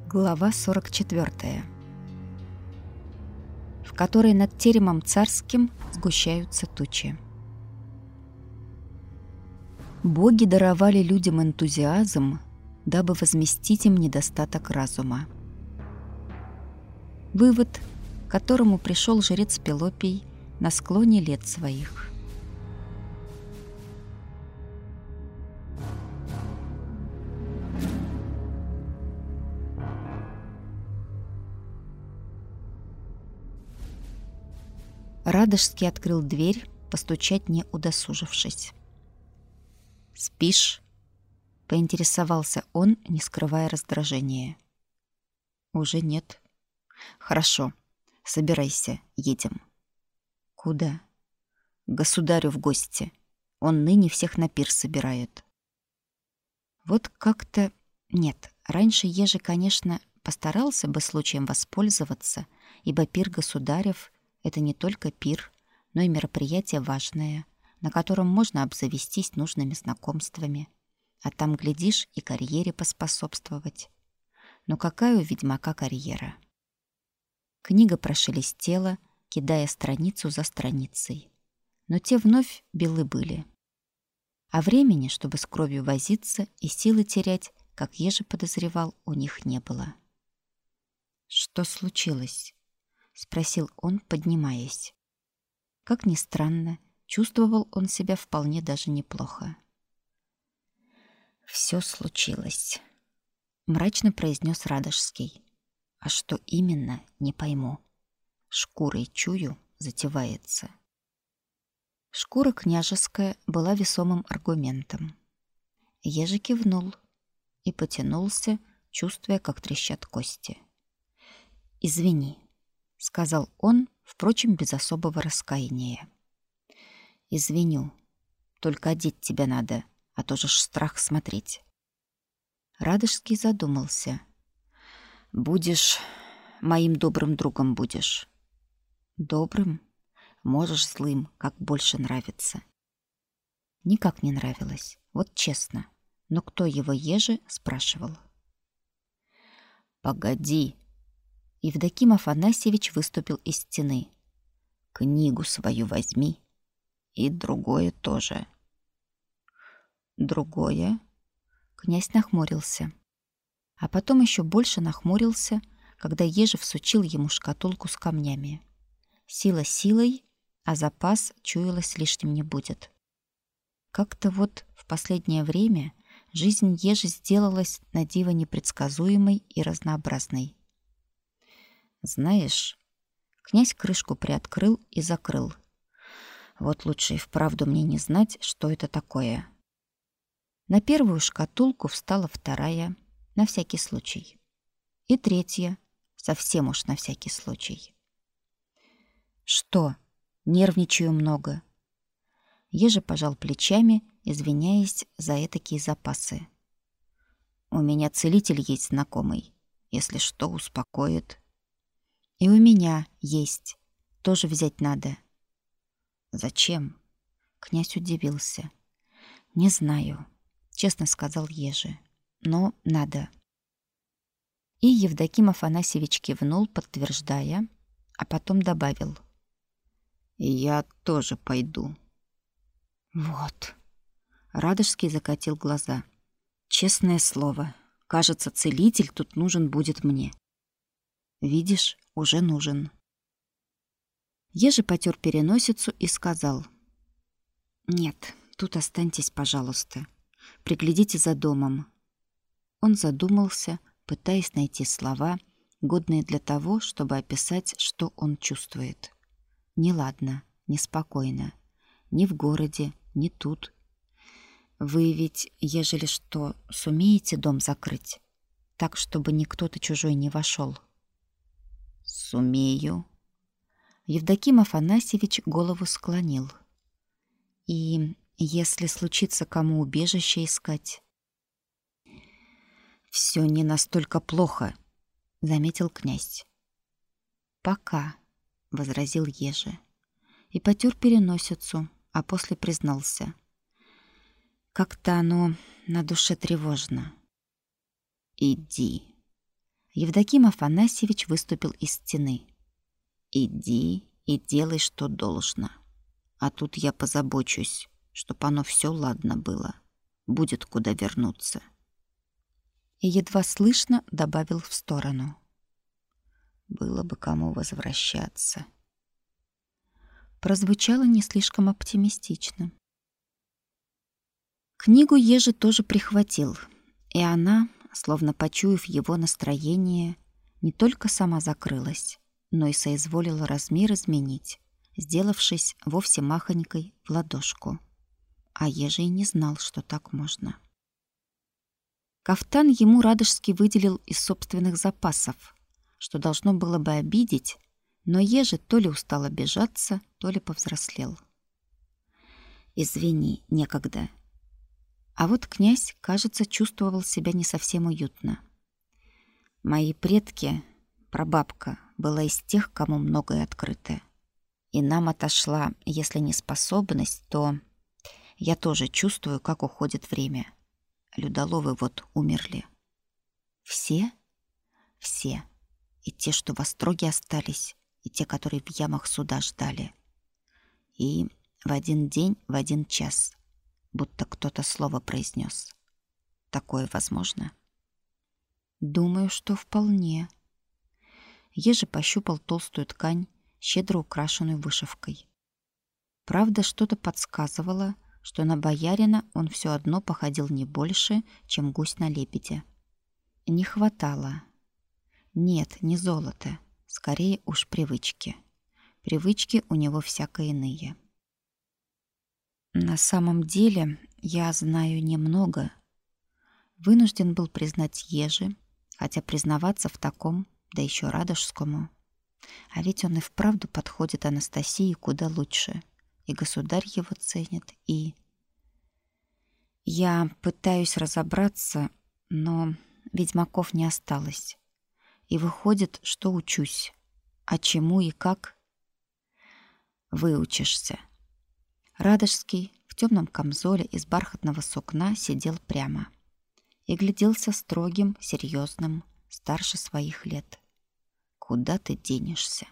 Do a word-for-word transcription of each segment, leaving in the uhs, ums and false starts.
Глава сорок четвёртая, в которой над теремом царским сгущаются тучи. Боги даровали людям энтузиазм, дабы возместить им недостаток разума. Вывод, к которому пришел жрец Пелопий на склоне лет своих. Радожский открыл дверь, постучать не удосужившись. «Спишь?» — поинтересовался он, не скрывая раздражения. «Уже нет». «Хорошо. Собирайся, едем». «Куда?» «К государю в гости. Он ныне всех на пир собирает». Вот как-то... Нет, раньше Ежи, конечно, постарался бы случаем воспользоваться, ибо пир государев — это не только пир, но и мероприятие важное, на котором можно обзавестись нужными знакомствами. А там, глядишь, и карьере поспособствовать. Но какая у ведьмака карьера? Книга прошелестела, кидая страницу за страницей. Но те вновь белы были. А времени, чтобы с кровью возиться и силы терять, как Ежи подозревал, у них не было. «Что случилось?» — спросил он, поднимаясь. Как ни странно, чувствовал он себя вполне даже неплохо. «Все случилось», — мрачно произнес Радожский. «А что именно, не пойму. Шкурой чую, затевается». Шкура княжеская была весомым аргументом. Ежи кивнул и потянулся, чувствуя, как трещат кости. «Извини», — сказал он, впрочем, без особого раскаяния. «Извиню. Только одеть тебя надо, а то же ж страх смотреть». Радожский задумался. «Будешь... моим добрым другом будешь». «Добрым? Можешь злым, как больше нравится». Никак не нравилось, вот честно. Но кто его Ежи спрашивал? «Погоди!» Евдоким Афанасьевич выступил из стены. «Книгу свою возьми. И другое тоже». «Другое?» Князь нахмурился. А потом еще больше нахмурился, когда Ежи всучил ему шкатулку с камнями. Сила силой, а запас, чуялось, лишним не будет. Как-то вот в последнее время жизнь Ежи сделалась на диво непредсказуемой и разнообразной. «Знаешь...» Князь крышку приоткрыл и закрыл. «Вот лучше и вправду мне не знать, что это такое». На первую шкатулку встала вторая, на всякий случай. И третья, совсем уж на всякий случай. «Что? Нервничаю много». Ежи пожал плечами, извиняясь за этакие запасы. «У меня целитель есть знакомый. Если что, успокоит». «И у меня есть. Тоже взять надо». «Зачем?» Князь удивился. «Не знаю», — честно сказал Ежи. «Но надо». И Евдоким Афанасьевич кивнул, подтверждая, а потом добавил. «Я тоже пойду». «Вот». Радожский закатил глаза. «Честное слово, кажется, целитель тут нужен будет мне». «Видишь, уже нужен». Ежи потер переносицу и сказал. «Нет, тут останьтесь, пожалуйста. Приглядите за домом». Он задумался, пытаясь найти слова, годные для того, чтобы описать, что он чувствует. Неладно, неспокойно. Ни в городе, ни тут. Вы ведь, ежели что, сумеете дом закрыть? Так, чтобы никто-то чужой не вошел. «Сумею». Евдоким Афанасьевич голову склонил. «И если случится кому убежище искать?» «Все не настолько плохо», — заметил князь. «Пока», — возразил Ежи. И потер переносицу, а после признался. «Как-то оно на душе тревожно». «Иди». Евдоким Афанасьевич выступил из стены. «Иди и делай, что должно. А тут я позабочусь, чтоб оно все ладно было. Будет куда вернуться». И едва слышно добавил в сторону: «Было бы кому возвращаться». Прозвучало не слишком оптимистично. Книгу Ежи тоже прихватил, и она, словно почуяв его настроение, не только сама закрылась, но и соизволила размер изменить, сделавшись вовсе махонькой в ладошку. А Ежи и не знал, что так можно. Кафтан ему Радожский выделил из собственных запасов, что должно было бы обидеть, но Ежи то ли устал обижаться, то ли повзрослел. «Извини, некогда». А вот князь, кажется, чувствовал себя не совсем уютно. «Мои предки, прабабка, была из тех, кому многое открыто. И нам отошла, если не способность, то я тоже чувствую, как уходит время. Людоловы вот умерли». «Все?» «Все. И те, что в остроге остались, и те, которые в ямах суда ждали. И в один день, в один час, будто кто-то слово произнес. Такое возможно?» «Думаю, что вполне». Ежи пощупал толстую ткань, щедро украшенную вышивкой. Правда, что-то подсказывало, что на боярина он все одно походил не больше, чем гусь на лебедя. Не хватало. Нет, не золота, скорее уж привычки. Привычки у него всяко иные. «На самом деле я знаю немного», — вынужден был признать Ежи, хотя признаваться в таком, да еще Радожскому. А ведь он и вправду подходит Анастасии куда лучше. И государь его ценит, и... Я пытаюсь разобраться, но ведьмаков не осталось. И выходит, что учусь. А чему и как? Выучишься. Радожский в темном камзоле из бархатного сукна сидел прямо и гляделся строгим, серьезным, старше своих лет. Куда ты денешься?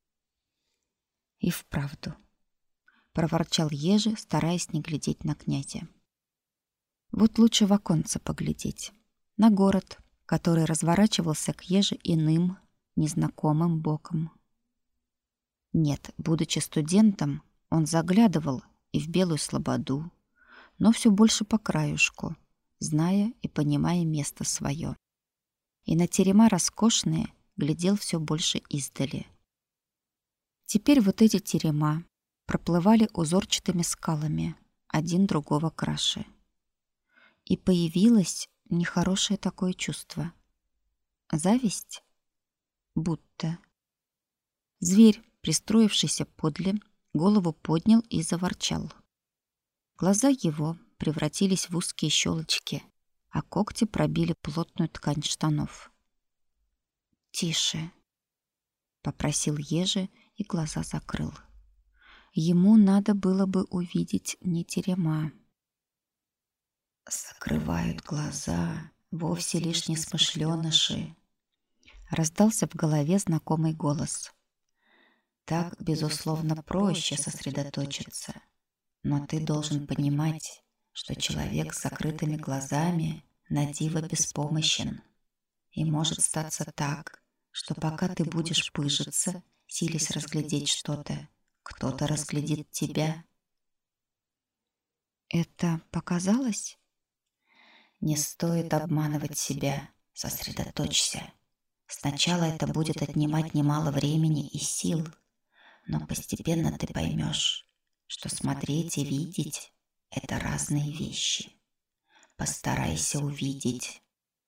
И вправду, проворчал Ежи, стараясь не глядеть на князя. Вот лучше в оконце поглядеть. На город, который разворачивался к Еже иным, незнакомым боком. Нет, будучи студентом, он заглядывал и в Белую Слободу, но все больше по краюшку, зная и понимая место свое. И на терема роскошные глядел все больше издали. Теперь вот эти терема проплывали узорчатыми скалами, один другого краше. И появилось нехорошее такое чувство. Зависть? Будто. Зверь, пристроившийся подле, голову поднял и заворчал. Глаза его превратились в узкие щелочки, а когти пробили плотную ткань штанов. «Тише», — попросил Ежи и глаза закрыл. Ему надо было бы увидеть не терема. «Закрывают глаза вовсе лишь несмышленыши», — раздался в голове знакомый голос. «Так, безусловно, проще сосредоточиться. Но ты должен понимать, что человек с закрытыми глазами на диво беспомощен. И может статься так, что пока ты будешь пыжиться, силясь разглядеть что-то, кто-то разглядит тебя». «Это показалось?» «Не стоит обманывать себя. Сосредоточься. Сначала это будет отнимать немало времени и сил, но постепенно ты поймешь, что смотреть и видеть — это разные вещи. Постарайся увидеть».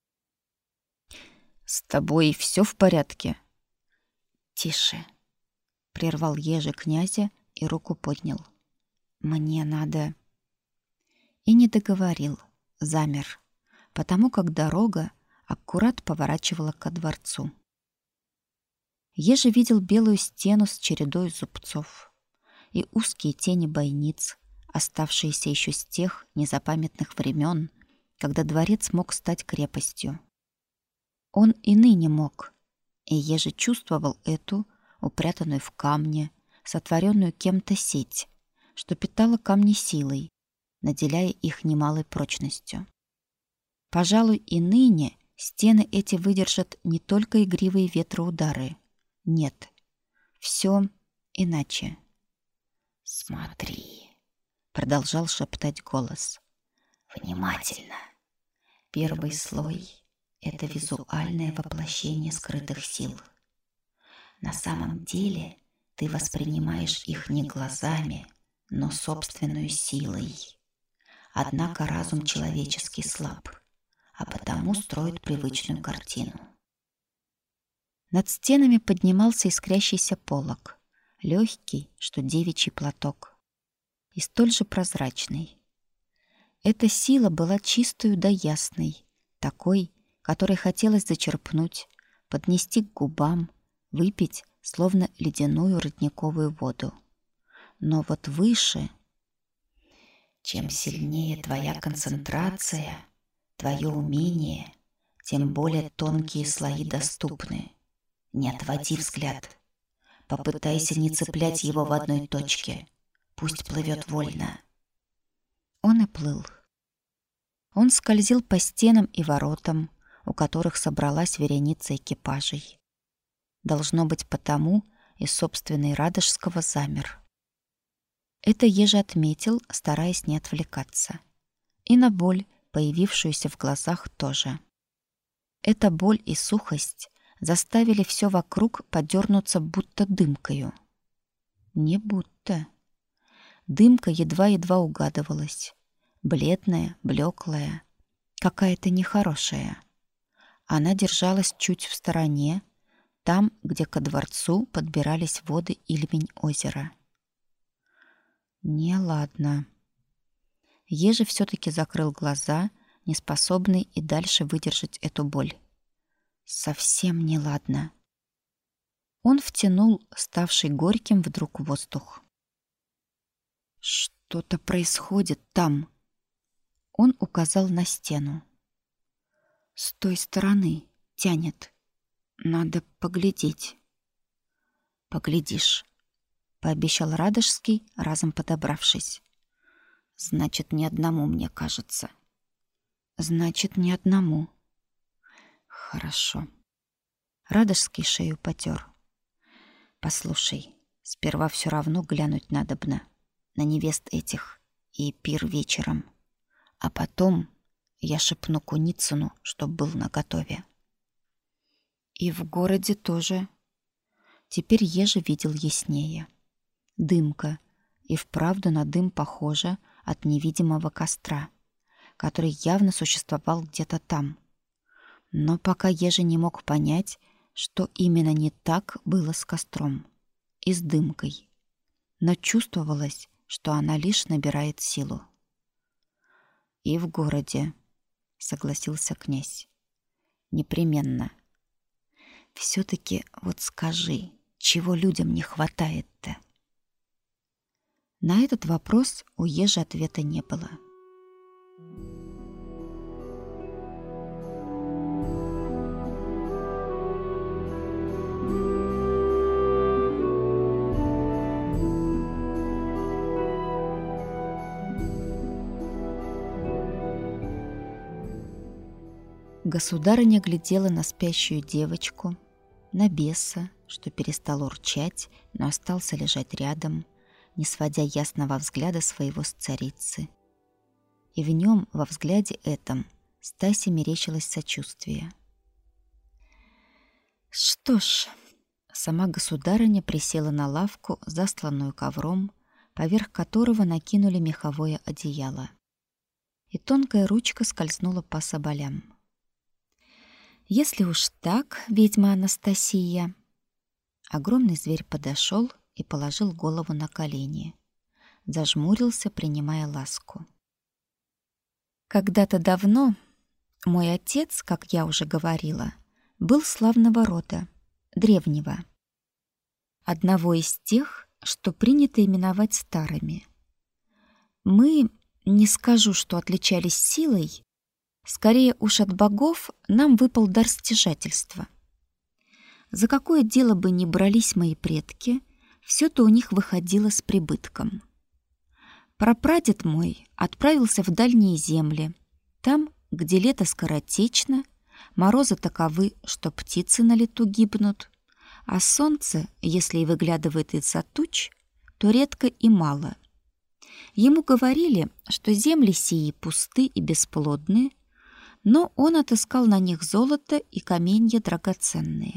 «С тобой все в порядке?» «Тише», — прервал Ежи князя и руку поднял. «Мне надо...» И не договорил, замер, потому как дорога аккурат поворачивала ко дворцу. Ежи видел белую стену с чередой зубцов и узкие тени бойниц, оставшиеся еще с тех незапамятных времен, когда дворец мог стать крепостью. Он и ныне мог, и еже чувствовал эту, упрятанную в камне, сотворенную кем-то сеть, что питала камни силой, наделяя их немалой прочностью. Пожалуй, и ныне стены эти выдержат не только игривые ветроудары. Нет, все иначе. «Смотри», — продолжал шептать голос. «Внимательно. Первый слой — это визуальное воплощение скрытых сил. На самом деле ты воспринимаешь их не глазами, но собственной силой. Однако разум человеческий слаб, а потому строит привычную картину». Над стенами поднимался искрящийся полог, легкий, что девичий платок, и столь же прозрачный. Эта сила была чистою да ясной, такой, которой хотелось зачерпнуть, поднести к губам, выпить, словно ледяную родниковую воду. Но вот выше... Чем сильнее твоя концентрация, твое умение, тем более тонкие слои доступны. Не отводи взгляд. Попытайся не цеплять его в одной точке. Пусть плывет вольно. Он и плыл. Он скользил по стенам и воротам, у которых собралась вереница экипажей. Должно быть, потому и собственный Радожского замер. Это еже отметил, стараясь не отвлекаться. И на боль, появившуюся в глазах, тоже. Эта боль и сухость заставили все вокруг подернуться будто дымкою. Не будто. Дымка едва-едва угадывалась. Бледная, блеклая, какая-то нехорошая. Она держалась чуть в стороне, там, где ко дворцу подбирались воды Ильмень озера. Неладно. Еже все-таки закрыл глаза, неспособный и дальше выдержать эту боль. Совсем неладно. Он втянул ставший горьким вдруг воздух. Что-то происходит там. Он указал на стену. С той стороны тянет. Надо поглядеть. Поглядишь, пообещал Радожский, разом подобравшись. Значит, ни одному, мне кажется. Значит, ни одному. Хорошо. Радожский шею потер. Послушай, сперва все равно глянуть надобно на невест этих и пир вечером. А потом я шепну Куницыну, чтоб был наготове. И в городе тоже. Теперь еже видел яснее. Дымка, и вправду на дым похоже от невидимого костра, который явно существовал где-то там. Но пока еже не мог понять, что именно не так было с костром и с дымкой. Но чувствовалось, что она лишь набирает силу. И в городе, согласился князь. Непременно. Все-таки вот скажи, чего людям не хватает-то? На этот вопрос у ежи ответа не было. Государыня глядела на спящую девочку, на беса, что перестал урчать, но остался лежать рядом, не сводя ясного взгляда своего с царицы. И в нем, во взгляде этом, Стасе мерещилось сочувствие. Что ж, сама государыня присела на лавку, застланную ковром, поверх которого накинули меховое одеяло. И тонкая ручка скользнула по соболям. Если уж так, ведьма Анастасия. Огромный зверь подошел и положил голову на колени. Зажмурился, принимая ласку. Когда-то давно мой отец, как я уже говорила, был славного рода, древнего. Одного из тех, что принято именовать старыми. Мы, не скажу, что отличались силой, Скорее уж от богов нам выпал дар стяжательства. За какое дело бы ни брались мои предки, все-то у них выходило с прибытком. Прапрадед мой отправился в дальние земли, там, где лето скоротечно, морозы таковы, что птицы на лету гибнут, а солнце, если и выглядывает из-за туч, то редко и мало. Ему говорили, что земли сии пусты и бесплодны, но он отыскал на них золото и каменья драгоценные.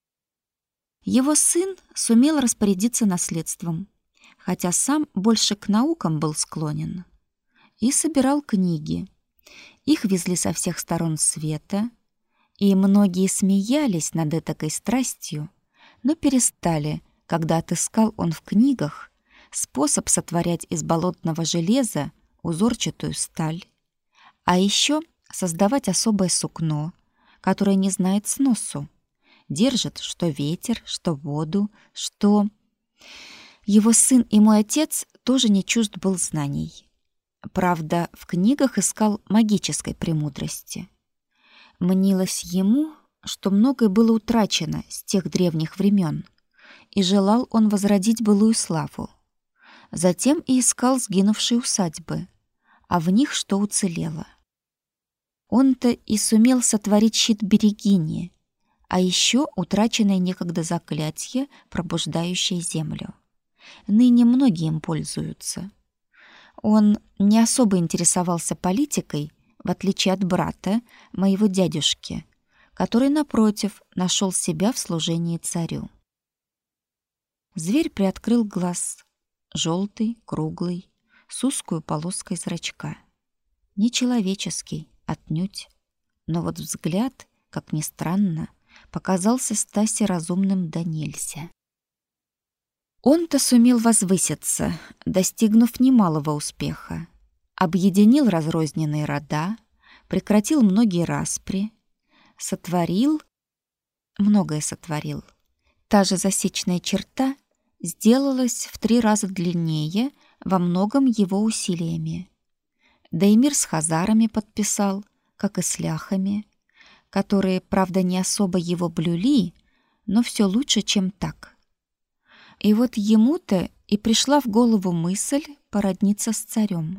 Его сын сумел распорядиться наследством, хотя сам больше к наукам был склонен, и собирал книги. Их везли со всех сторон света, и многие смеялись над этакой страстью, но перестали, когда отыскал он в книгах способ сотворять из болотного железа узорчатую сталь, а еще создавать особое сукно, которое не знает сносу, держит что ветер, что воду, что... Его сын и мой отец тоже не чужд был знаний. Правда, в книгах искал магической премудрости. Мнилось ему, что многое было утрачено с тех древних времен, и желал он возродить былую славу. Затем и искал сгинувшие усадьбы, а в них что уцелело. Он-то и сумел сотворить щит Берегини, а еще утраченное некогда заклятие, пробуждающее землю. Ныне многие им пользуются. Он не особо интересовался политикой, в отличие от брата, моего дядюшки, который, напротив, нашел себя в служении царю. Зверь приоткрыл глаз, желтый, круглый, с узкую полоской зрачка. Нечеловеческий, отнюдь, но вот взгляд, как ни странно, показался Стасе разумным да нельзя. Он-то сумел возвыситься, достигнув немалого успеха. Объединил разрозненные рода, прекратил многие распри, сотворил, многое сотворил. Та же засечная черта сделалась в три раза длиннее, во многом его усилиями. Да и мир с хазарами подписал, как и с ляхами, которые, правда, не особо его блюли, но все лучше, чем так. И вот ему-то и пришла в голову мысль породниться с царем.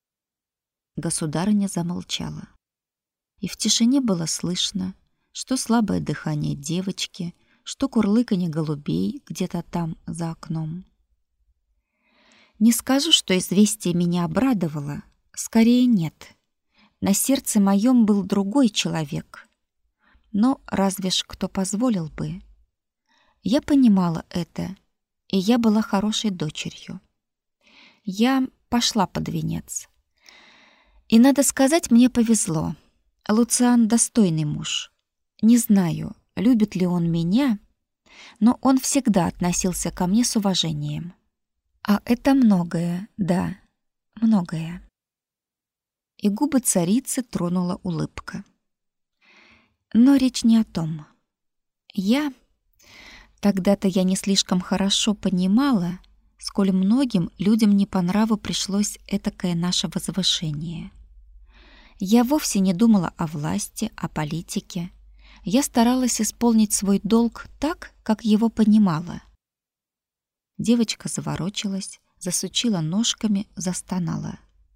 Государыня замолчала. И в тишине было слышно, что слабое дыхание девочки, что курлыканье голубей где-то там за окном. Не скажу, что известие меня обрадовало, скорее нет. На сердце моем был другой человек. Но разве ж кто позволил бы? Я понимала это, и я была хорошей дочерью. Я пошла под венец. И, надо сказать, мне повезло. Луциан достойный муж. Не знаю, любит ли он меня, но он всегда относился ко мне с уважением. А это многое, да, многое. И губы царицы тронула улыбка. Но речь не о том. Я... Тогда-то я не слишком хорошо понимала, сколь многим людям не по нраву пришлось этакое наше возвышение. Я вовсе не думала о власти, о политике. Я старалась исполнить свой долг так, как его понимала. Девочка заворочилась, засучила ножками, застонала.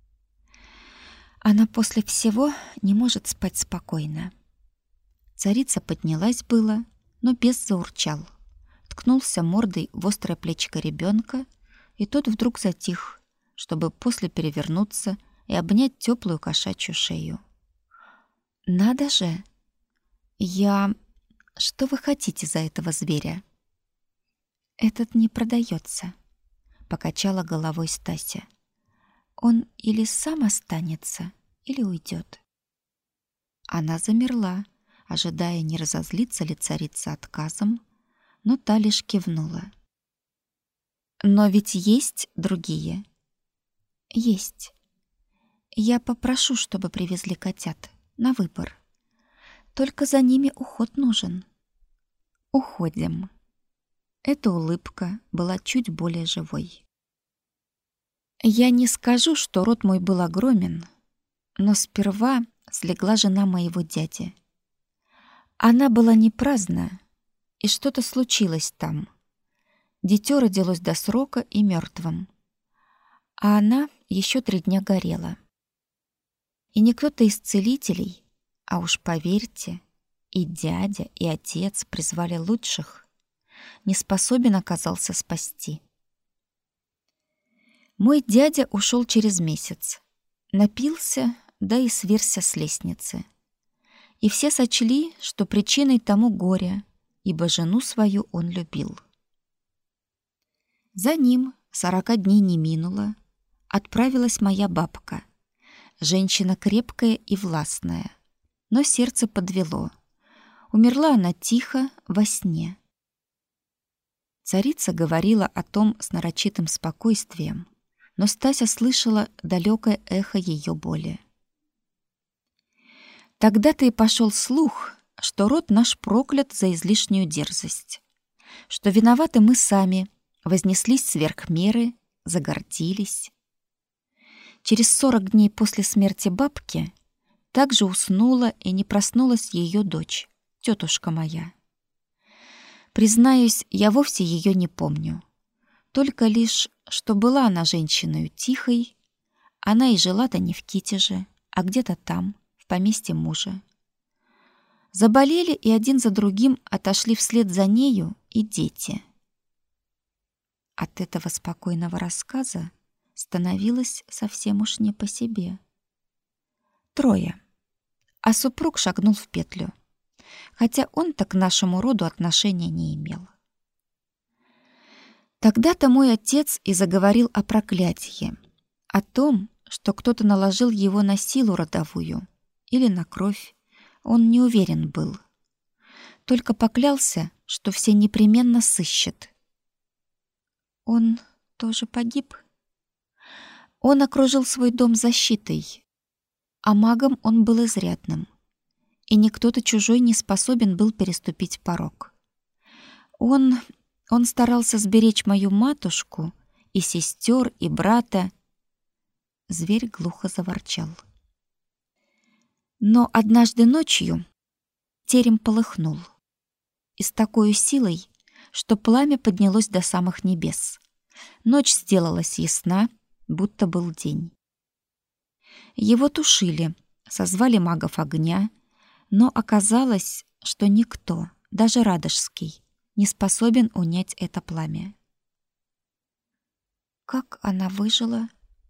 Она после всего не может спать спокойно. Царица поднялась было, но бес заурчал. Ткнулся мордой в острое плечико ребенка, и тот вдруг затих, чтобы после перевернуться и обнять теплую кошачью шею. «Надо же! Я... Что вы хотите за этого зверя?» «Этот не продается», — покачала головой Стася. «Он или сам останется, или уйдет». Она замерла, ожидая, не разозлится ли царица отказом, но та лишь кивнула. «Но ведь есть другие?» «Есть. Я попрошу, чтобы привезли котят на выбор. Только за ними уход нужен». «Уходим». Эта улыбка была чуть более живой. Я не скажу, что род мой был огромен, но сперва слегла жена моего дяди. Она была не праздна, и что-то случилось там. Дитё родилось до срока и мёртвым, а она ещё три дня горела. И не кто-то из целителей, а уж поверьте, и дядя, и отец призвали лучших, не способен оказался спасти. Мой дядя ушел через месяц, напился, да и сверзся с лестницы. И все сочли, что причиной тому горе, ибо жену свою он любил. За ним сорока дней не минуло, отправилась моя бабка, женщина крепкая и властная, но сердце подвело. Умерла она тихо, во сне. Царица говорила о том с нарочитым спокойствием, но Стася слышала далекое эхо ее боли. Тогда-то и пошел слух, что род наш проклят за излишнюю дерзость, что виноваты мы сами, вознеслись сверх меры, загордились. Через сорок дней после смерти бабки также уснула и не проснулась ее дочь, тетушка моя. Признаюсь, я вовсе ее не помню. Только лишь, что была она женщиной тихой, она и жила-то не в Китеже, а где-то там, в поместье мужа. Заболели и один за другим отошли вслед за нею и дети. От этого спокойного рассказа становилось совсем уж не по себе. Трое. А супруг шагнул в петлю, хотя он-то к нашему роду отношения не имел. Тогда-то мой отец и заговорил о проклятии, о том, что кто-то наложил его на силу родовую или на кровь, он не уверен был. Только поклялся, что все непременно сыщет. Он тоже погиб. Он окружил свой дом защитой, а магом он был изрядным, и никто-то чужой не способен был переступить порог. Он... Он старался сберечь мою матушку и сестер, и брата. Зверь глухо заворчал. Но однажды ночью терем полыхнул. И с такой силой, что пламя поднялось до самых небес. Ночь сделалась ясна, будто был день. Его тушили, созвали магов огня, но оказалось, что никто, даже Радожский, не способен унять это пламя. Как она выжила?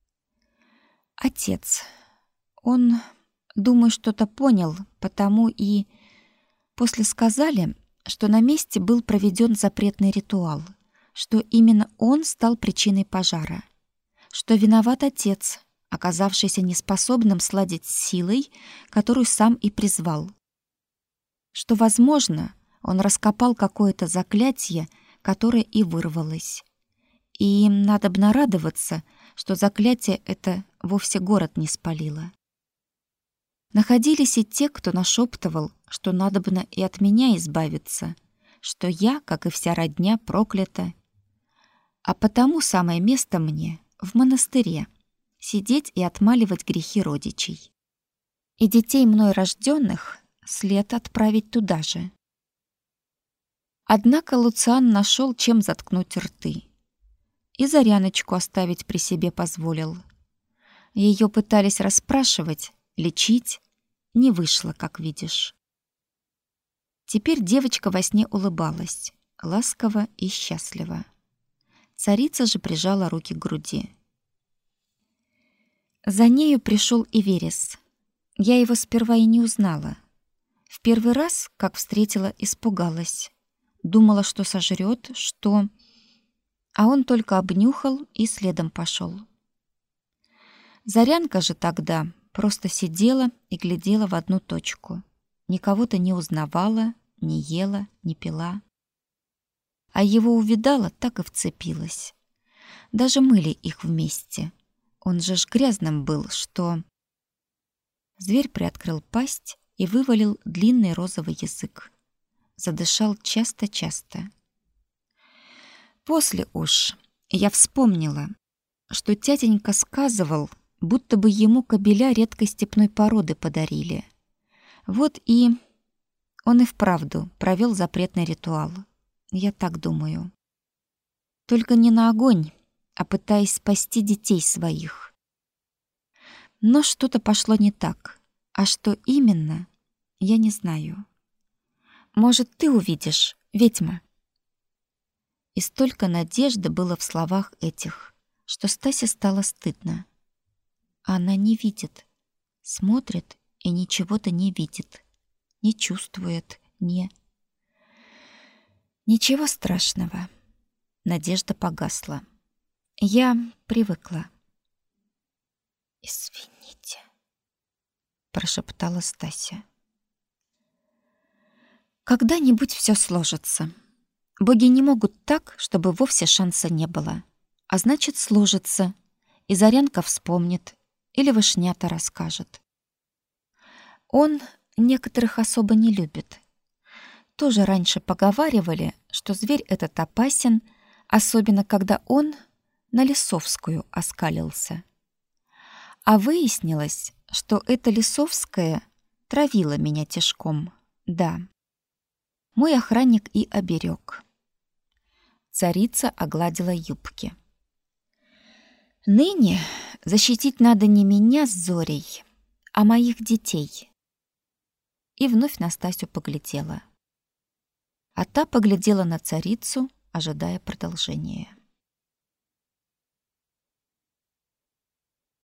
Отец. Он, думаю, что-то понял, потому и после сказали, что на месте был проведен запретный ритуал, что именно он стал причиной пожара, что виноват отец, оказавшийся неспособным сладить с силой, которую сам и призвал, что, возможно, он раскопал какое-то заклятие, которое и вырвалось. И им надобно радоваться, что заклятие это вовсе город не спалило. Находились и те, кто нашептывал, что надобно и от меня избавиться, что я, как и вся родня, проклята. А потому самое место мне в монастыре сидеть и отмаливать грехи родичей. И детей мной рожденных след отправить туда же. Однако Луциан нашел, чем заткнуть рты. И Заряночку оставить при себе позволил. Ее пытались расспрашивать, лечить. Не вышло, как видишь. Теперь девочка во сне улыбалась, ласково и счастливо. Царица же прижала руки к груди. За нею пришел и Верес. Я его сперва и не узнала. В первый раз, как встретила, испугалась. Думала, что сожрет, что... А он только обнюхал и следом пошел. Зарянка же тогда просто сидела и глядела в одну точку. Никого-то не узнавала, не ела, не пила. А его увидала, так и вцепилась. Даже мыли их вместе. Он же ж грязным был, что... Зверь приоткрыл пасть и вывалил длинный розовый язык. Задышал часто-часто. После уж я вспомнила, что тятенька сказывал, будто бы ему кобеля редкой степной породы подарили. Вот и он и вправду провел запретный ритуал. Я так думаю. Только не на огонь, а пытаясь спасти детей своих. Но что-то пошло не так. А что именно, я не знаю. Может, ты увидишь, ведьма? И столько надежды было в словах этих, что Стасе стало стыдно. Она не видит, смотрит и ничего-то не видит, не чувствует, не... Ничего страшного. Надежда погасла. Я привыкла. «Извините», — прошептала Стася. «Когда-нибудь все сложится. Боги не могут так, чтобы вовсе шанса не было. А значит, сложится, и Зарянка вспомнит, или Вышнята расскажет. Он некоторых особо не любит. Тоже раньше поговаривали, что зверь этот опасен, особенно когда он на Лисовскую оскалился. А выяснилось, что эта Лисовская травила меня тишком. Да. Мой охранник и оберег. Царица огладила юбки. Ныне защитить надо не меня с Зорей, а моих детей. И вновь на Стасю поглядела. А та поглядела на царицу, ожидая продолжения.